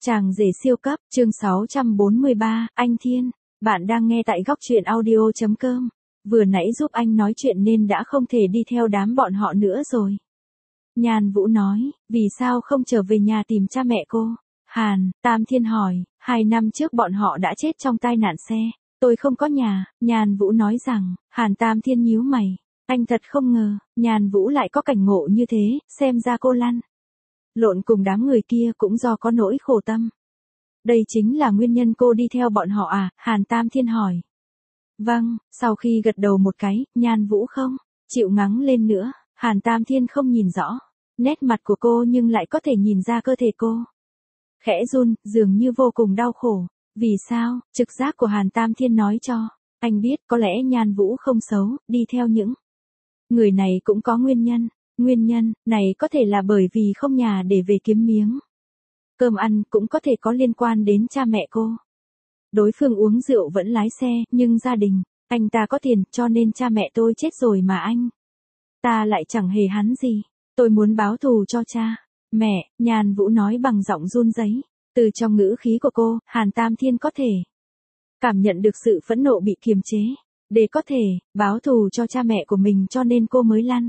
Chàng rể siêu cấp, chương 643, anh Thiên. Bạn đang nghe tại góc truyện audio.com. Vừa nãy giúp anh nói chuyện nên đã không thể đi theo đám bọn họ nữa rồi. Nhan Vũ nói, vì sao không trở về nhà tìm cha mẹ cô? Hàn Tam Thiên hỏi, 2 năm trước bọn họ đã chết trong tai nạn xe. Tôi không có nhà, Nhan Vũ nói rằng. Hàn Tam Thiên nhíu mày. Anh thật không ngờ, Nhan Vũ lại có cảnh ngộ như thế, xem ra cô lăn lộn cùng đám người kia cũng do có nỗi khổ tâm. Đây chính là nguyên nhân cô đi theo bọn họ à? Hàn Tam Thiên hỏi. Vâng, sau khi gật đầu một cái, Nhan Vũ không chịu ngắng lên nữa. Hàn Tam Thiên không nhìn rõ nét mặt của cô nhưng lại có thể nhìn ra cơ thể cô khẽ run, dường như vô cùng đau khổ. Vì sao? Trực giác của Hàn Tam Thiên nói cho anh biết có lẽ Nhan Vũ không xấu, đi theo những người này cũng có nguyên nhân. Nguyên nhân này có thể là bởi vì không nhà để về kiếm miếng cơm ăn, cũng có thể có liên quan đến cha mẹ cô. Đối phương uống rượu vẫn lái xe, nhưng gia đình anh ta có tiền, cho nên cha mẹ tôi chết rồi mà anh ta lại chẳng hề hắn gì. Tôi muốn báo thù cho cha mẹ, Nhan Vũ nói bằng giọng run rẩy. Từ trong ngữ khí của cô, Hàn Tam Thiên có thể cảm nhận được sự phẫn nộ bị kiềm chế. Để có thể báo thù cho cha mẹ của mình cho nên cô mới lăn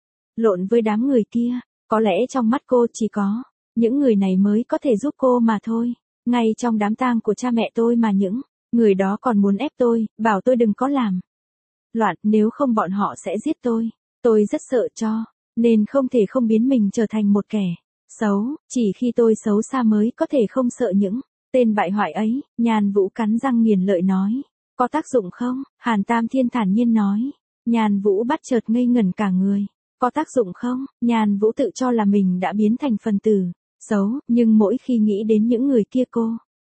lộn với đám người kia. Có lẽ trong mắt cô chỉ có những người này mới có thể giúp cô mà thôi. Ngay trong đám tang của cha mẹ tôi mà những người đó còn muốn ép tôi, bảo tôi đừng có làm loạn, nếu không bọn họ sẽ giết tôi. Tôi rất sợ cho nên không thể không biến mình trở thành một kẻ xấu. Chỉ khi tôi xấu xa mới có thể không sợ những tên bại hoại ấy. Nhan Vũ cắn răng nghiền lợi nói. Có tác dụng không? Hàn Tam Thiên thản nhiên nói. Nhan Vũ bắt chợt ngây ngẩn cả người. Có tác dụng không? Nhan Vũ tự cho là mình đã biến thành phần tử xấu, nhưng mỗi khi nghĩ đến những người kia cô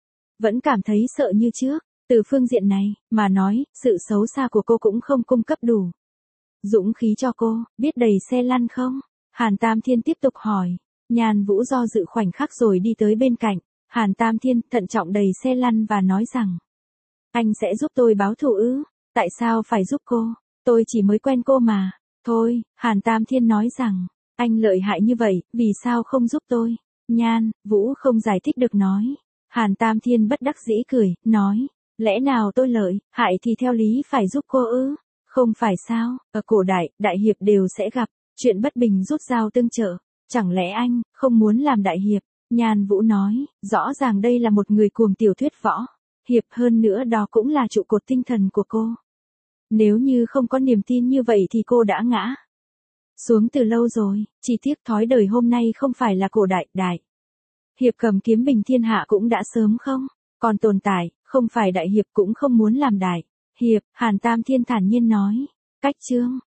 vẫn cảm thấy sợ như trước. Từ phương diện này mà nói, sự xấu xa của cô cũng không cung cấp đủ dũng khí cho cô. Biết đẩy xe lăn không? Hàn Tam Thiên tiếp tục hỏi. Nhan Vũ do dự khoảnh khắc rồi đi tới bên cạnh Hàn Tam Thiên, thận trọng đẩy xe lăn và nói rằng. Anh sẽ giúp tôi báo thù ư? Tại sao phải giúp cô? Tôi chỉ mới quen cô mà. Thôi, Hàn Tam Thiên nói rằng. Anh lợi hại như vậy, vì sao không giúp tôi? Nhan Vũ không giải thích được nói. Hàn Tam Thiên bất đắc dĩ cười, nói. Lẽ nào tôi lợi hại thì theo lý phải giúp cô ư? Không phải sao? Ở cổ đại, đại hiệp đều sẽ gặp chuyện bất bình rút dao tương trợ. Chẳng lẽ anh không muốn làm đại hiệp? Nhan Vũ nói. Rõ ràng đây là một người cuồng tiểu thuyết võ hiệp, hơn nữa đó cũng là trụ cột tinh thần của cô. Nếu như không có niềm tin như vậy thì cô đã ngã xuống từ lâu rồi. Chỉ tiếc thói đời hôm nay không phải là cổ đại, đại hiệp cầm kiếm bình thiên hạ cũng đã sớm không còn tồn tại. Không phải đại hiệp cũng không muốn làm đại hiệp. Hàn Tam Thiên thản nhiên nói. Cách chương